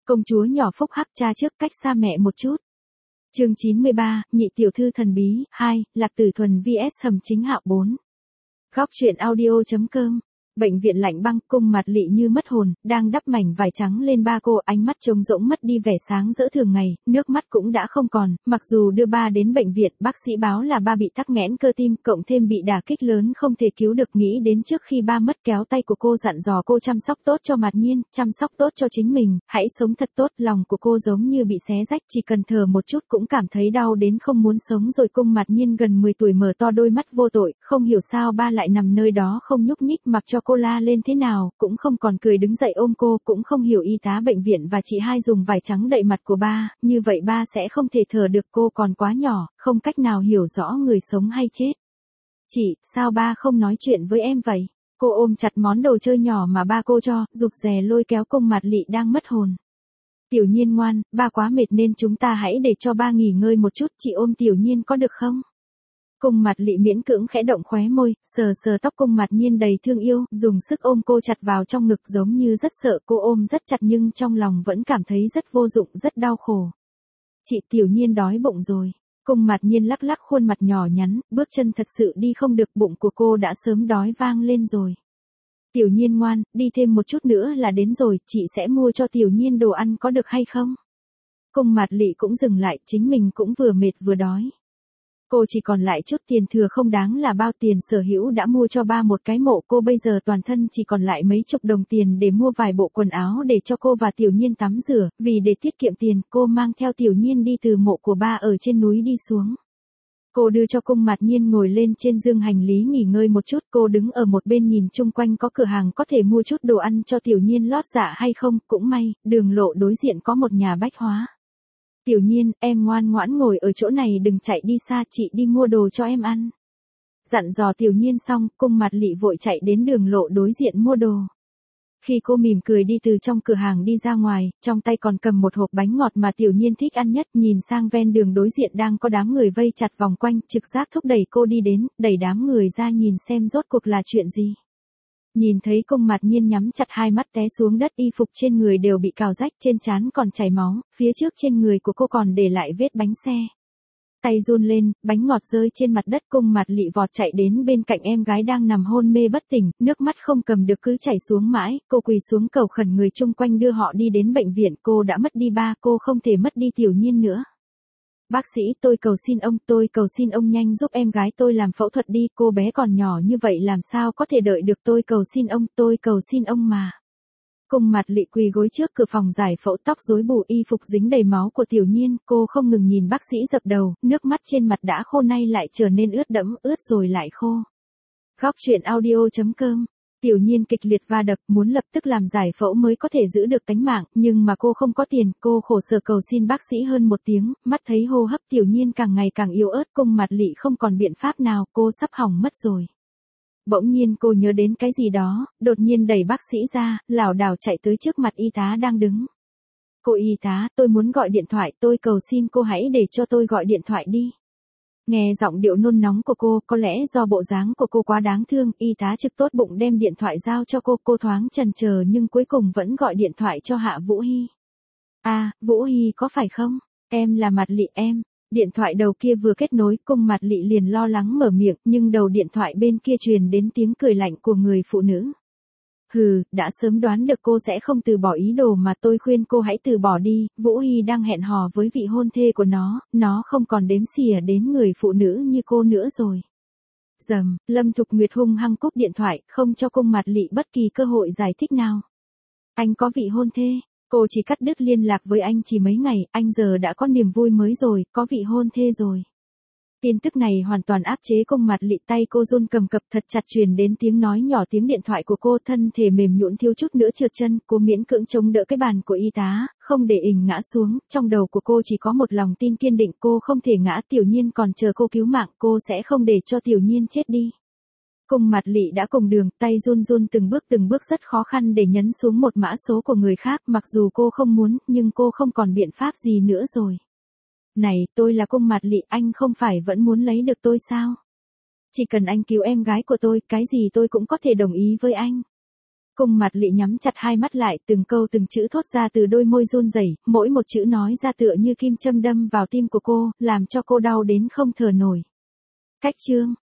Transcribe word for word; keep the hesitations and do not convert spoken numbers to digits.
Công chúa nhỏ phúc hắc cha trước cách xa mẹ một chút. Chương chín mươi ba, nhị tiểu thư thần bí, hai, Lạc Tử Thuần vs Hầm Chính Hạo bốn. Góc truyện audio.com. Bệnh viện lạnh băng, cung Mạt Lị như mất hồn, đang đắp mảnh vải trắng lên ba cô, ánh mắt trống rỗng mất đi vẻ sáng rỡ thường ngày, nước mắt cũng đã không còn, mặc dù đưa ba đến bệnh viện, bác sĩ báo là ba bị tắc nghẽn cơ tim, cộng thêm bị đả kích lớn không thể cứu được, nghĩ đến trước khi ba mất kéo tay của cô dặn dò cô chăm sóc tốt cho Mạt Nhiên, chăm sóc tốt cho chính mình, hãy sống thật tốt, lòng của cô giống như bị xé rách, chỉ cần thở một chút cũng cảm thấy đau đến không muốn sống rồi. Cung Mạt Nhiên gần mười tuổi mở to đôi mắt vô tội, không hiểu sao ba lại nằm nơi đó không nhúc nhích, mặc cho cô la lên thế nào, cũng không còn cười đứng dậy ôm cô, cũng không hiểu y tá bệnh viện và chị hai dùng vải trắng đậy mặt của ba, như vậy ba sẽ không thể thở được, cô còn quá nhỏ, không cách nào hiểu rõ người sống hay chết. Chị, sao ba không nói chuyện với em vậy? Cô ôm chặt món đồ chơi nhỏ mà ba cô cho, rụt rè lôi kéo cung Mạt Lị đang mất hồn. Tiểu Nhiên ngoan, ba quá mệt nên chúng ta hãy để cho ba nghỉ ngơi một chút, chị ôm Tiểu Nhiên có được không? Cung Mạt Lị miễn cưỡng khẽ động khóe môi, sờ sờ tóc cung Mạt Nhiên đầy thương yêu, dùng sức ôm cô chặt vào trong ngực giống như rất sợ, cô ôm rất chặt nhưng trong lòng vẫn cảm thấy rất vô dụng, rất đau khổ. Chị, Tiểu Nhiên đói bụng rồi. Cung Mạt Nhiên lắc lắc khuôn mặt nhỏ nhắn, bước chân thật sự đi không được, bụng của cô đã sớm đói vang lên rồi. Tiểu Nhiên ngoan, đi thêm một chút nữa là đến rồi, chị sẽ mua cho Tiểu Nhiên đồ ăn có được hay không? Cung Mạt Lị cũng dừng lại, chính mình cũng vừa mệt vừa đói. Cô chỉ còn lại chút tiền thừa không đáng là bao, tiền sở hữu đã mua cho ba một cái mộ, cô bây giờ toàn thân chỉ còn lại mấy chục đồng tiền để mua vài bộ quần áo để cho cô và Tiểu Nhiên tắm rửa, vì để tiết kiệm tiền, cô mang theo Tiểu Nhiên đi từ mộ của ba ở trên núi đi xuống. Cô đưa cho cung Mạt Nhiên ngồi lên trên giường hành lý nghỉ ngơi một chút, cô đứng ở một bên nhìn chung quanh có cửa hàng có thể mua chút đồ ăn cho Tiểu Nhiên lót dạ hay không, cũng may, đường lộ đối diện có một nhà bách hóa. Tiểu Nhiên, em ngoan ngoãn ngồi ở chỗ này đừng chạy đi xa, chị đi mua đồ cho em ăn. Dặn dò Tiểu Nhiên xong, cung Mạt Lị vội chạy đến đường lộ đối diện mua đồ. Khi cô mỉm cười đi từ trong cửa hàng đi ra ngoài, trong tay còn cầm một hộp bánh ngọt mà Tiểu Nhiên thích ăn nhất, nhìn sang ven đường đối diện đang có đám người vây chặt vòng quanh, trực giác thúc đẩy cô đi đến, đẩy đám người ra nhìn xem rốt cuộc là chuyện gì. Nhìn thấy cung Mạt Nhiên nhắm chặt hai mắt té xuống đất, y phục trên người đều bị cào rách, trên trán còn chảy máu, phía trước trên người của cô còn để lại vết bánh xe. Tay run lên, bánh ngọt rơi trên mặt đất, cung Mạt Lị vọt chạy đến bên cạnh em gái đang nằm hôn mê bất tỉnh, nước mắt không cầm được cứ chảy xuống mãi, cô quỳ xuống cầu khẩn người chung quanh đưa họ đi đến bệnh viện, cô đã mất đi ba, cô không thể mất đi Tiểu Nhiên nữa. Bác sĩ, tôi cầu xin ông, tôi cầu xin ông nhanh giúp em gái tôi làm phẫu thuật đi, cô bé còn nhỏ như vậy làm sao có thể đợi được, tôi cầu xin ông, tôi cầu xin ông mà. Cung Mạt Lị quỳ gối trước cửa phòng giải phẫu, tóc rối bù, y phục dính đầy máu của Tiểu Nhiên, cô không ngừng nhìn bác sĩ dập đầu, nước mắt trên mặt đã khô nay lại trở nên ướt đẫm, ướt rồi lại khô. Góc truyện audio.com. Tiểu Nhiên kịch liệt va đập, muốn lập tức làm giải phẫu mới có thể giữ được tánh mạng, nhưng mà cô không có tiền, cô khổ sở cầu xin bác sĩ hơn một tiếng, mắt thấy hô hấp Tiểu Nhiên càng ngày càng yếu ớt, cung Mạt Lị không còn biện pháp nào, cô sắp hỏng mất rồi. Bỗng nhiên cô nhớ đến cái gì đó, đột nhiên đẩy bác sĩ ra, lảo đảo chạy tới trước mặt y tá đang đứng. Cô y tá, tôi muốn gọi điện thoại, tôi cầu xin cô hãy để cho tôi gọi điện thoại đi. Nghe giọng điệu nôn nóng của cô, có lẽ do bộ dáng của cô quá đáng thương, y tá trực tốt bụng đem điện thoại giao cho cô, cô thoáng chần chờ nhưng cuối cùng vẫn gọi điện thoại cho Hạ Vũ Hy. À, Vũ Hy có phải không? Em là Mạt Lị em. Điện thoại đầu kia vừa kết nối, cung Mạt Lị liền lo lắng mở miệng, nhưng đầu điện thoại bên kia truyền đến tiếng cười lạnh của người phụ nữ. Hừ, đã sớm đoán được cô sẽ không từ bỏ ý đồ mà, tôi khuyên cô hãy từ bỏ đi, Vũ Hy đang hẹn hò với vị hôn thê của nó, nó không còn đếm xỉa đến người phụ nữ như cô nữa rồi. Dầm, Lâm Thục Nguyệt hung hăng cúp điện thoại, không cho cung Mạt Lị bất kỳ cơ hội giải thích nào. Anh có vị hôn thê, cô chỉ cắt đứt liên lạc với anh chỉ mấy ngày, anh giờ đã có niềm vui mới rồi, có vị hôn thê rồi. Tin tức này hoàn toàn áp chế cung Mạt Lị, tay cô run cầm cập thật chặt, truyền đến tiếng nói nhỏ, tiếng điện thoại của cô, thân thể mềm nhũn thiếu chút nữa trượt chân, cô miễn cưỡng chống đỡ cái bàn của y tá, không để ình ngã xuống, trong đầu của cô chỉ có một lòng tin kiên định, cô không thể ngã, Tiểu Nhiên còn chờ cô cứu mạng, cô sẽ không để cho Tiểu Nhiên chết đi. Cung Mạt Lị đã cùng đường, tay run run từng bước từng bước rất khó khăn để nhấn xuống một mã số của người khác, mặc dù cô không muốn, nhưng cô không còn biện pháp gì nữa rồi. Này, tôi là cung Mạt Lị, anh không phải vẫn muốn lấy được tôi sao? Chỉ cần anh cứu em gái của tôi, cái gì tôi cũng có thể đồng ý với anh. Cung Mạt Lị nhắm chặt hai mắt lại, từng câu từng chữ thốt ra từ đôi môi run rẩy, mỗi một chữ nói ra tựa như kim châm đâm vào tim của cô, làm cho cô đau đến không thở nổi. Cách chương